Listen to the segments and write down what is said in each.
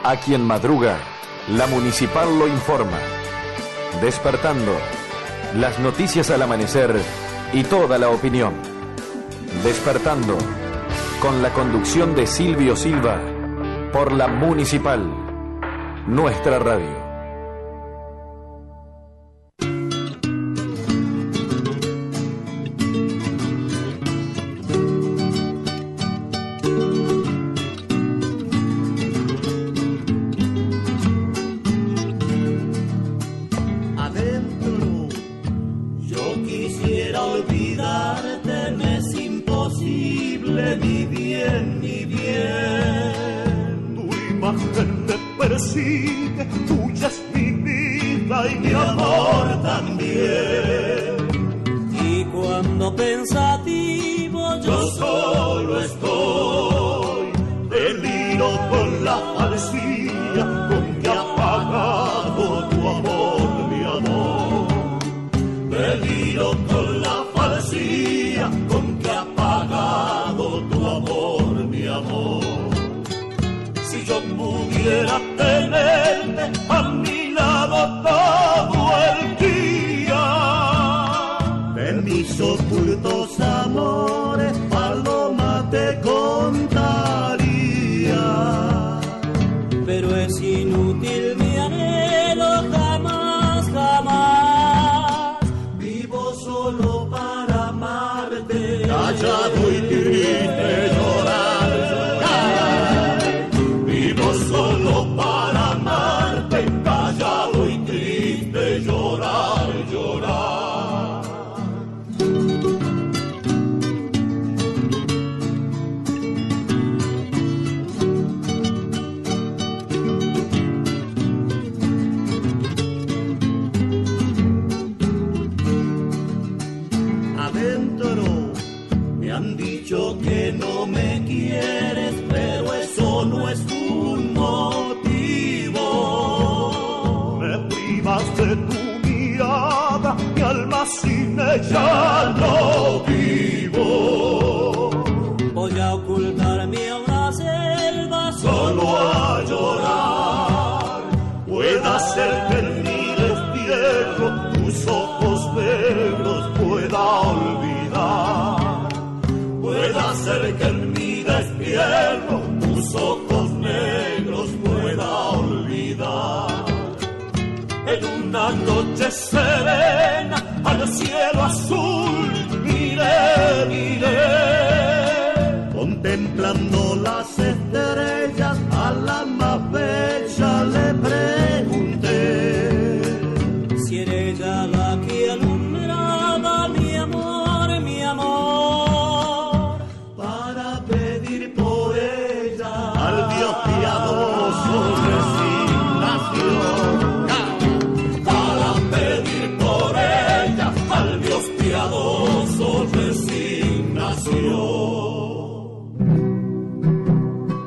A quien madruga, la Municipal lo informa. Despertando, las noticias al amanecer y toda la opinión. Despertando, con la conducción de Silvio Silva, por la Municipal, nuestra radio. Tuya es mi vida y mi amor también. Y cuando pensativo yo solo estoy, deliro con la falsía con que ha pagado tu amor, mi amor. Deliro con la falsía con que ha pagado tu amor, mi amor. Si yo pudiera tenerte a mi lado todo el día, de mis ocultos amores, paloma, te contaría. Pero es inútil mi anhelo, jamás, jamás. Vivo solo para amarte, callado y triste llorar. Solo para amarte, callado y triste, llorar, llorar. Adentro me han dicho que no me quieres, pero eso no es un motivo. Me privas de tu mirada, mi alma sin ella no vivo. Voy a ocultarme a una selva solo a llorar. Pueda ser que en mi destierro tus ojos negros pueda olvidar. Pueda ser que en mi destierro tus ojos negros pueda olvidar. En una noche serena al cielo azul miré, miré, contemplando las estrellas a la más bella le pregunté si era ella la que alumbraba mi amor, mi amor, para pedir por ella al Dios piadoso resignación. Para pedir por ella al Dios piadoso resignación.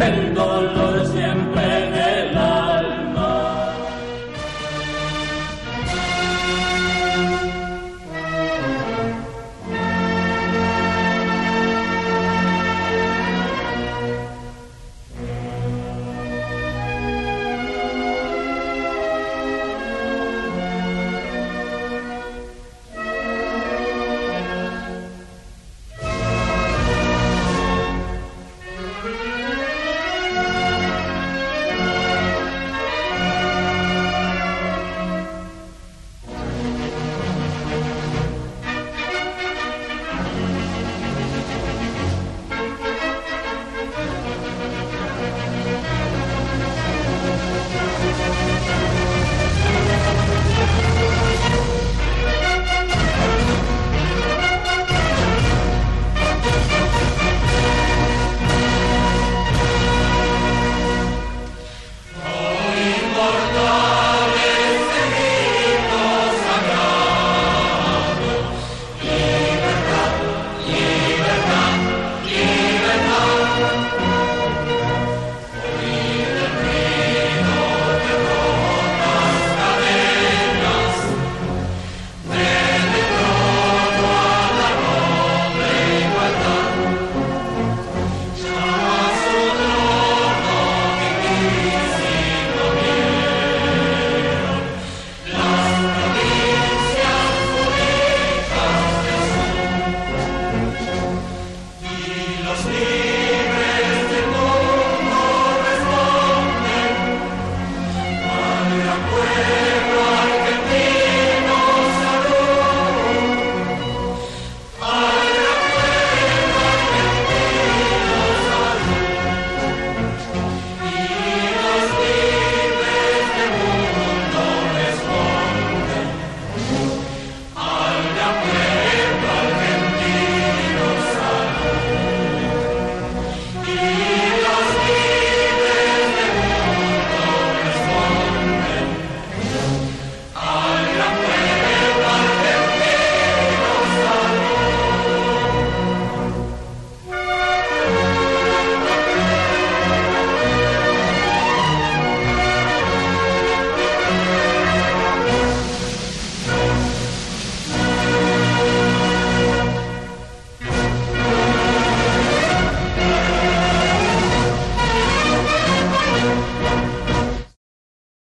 Perdóname.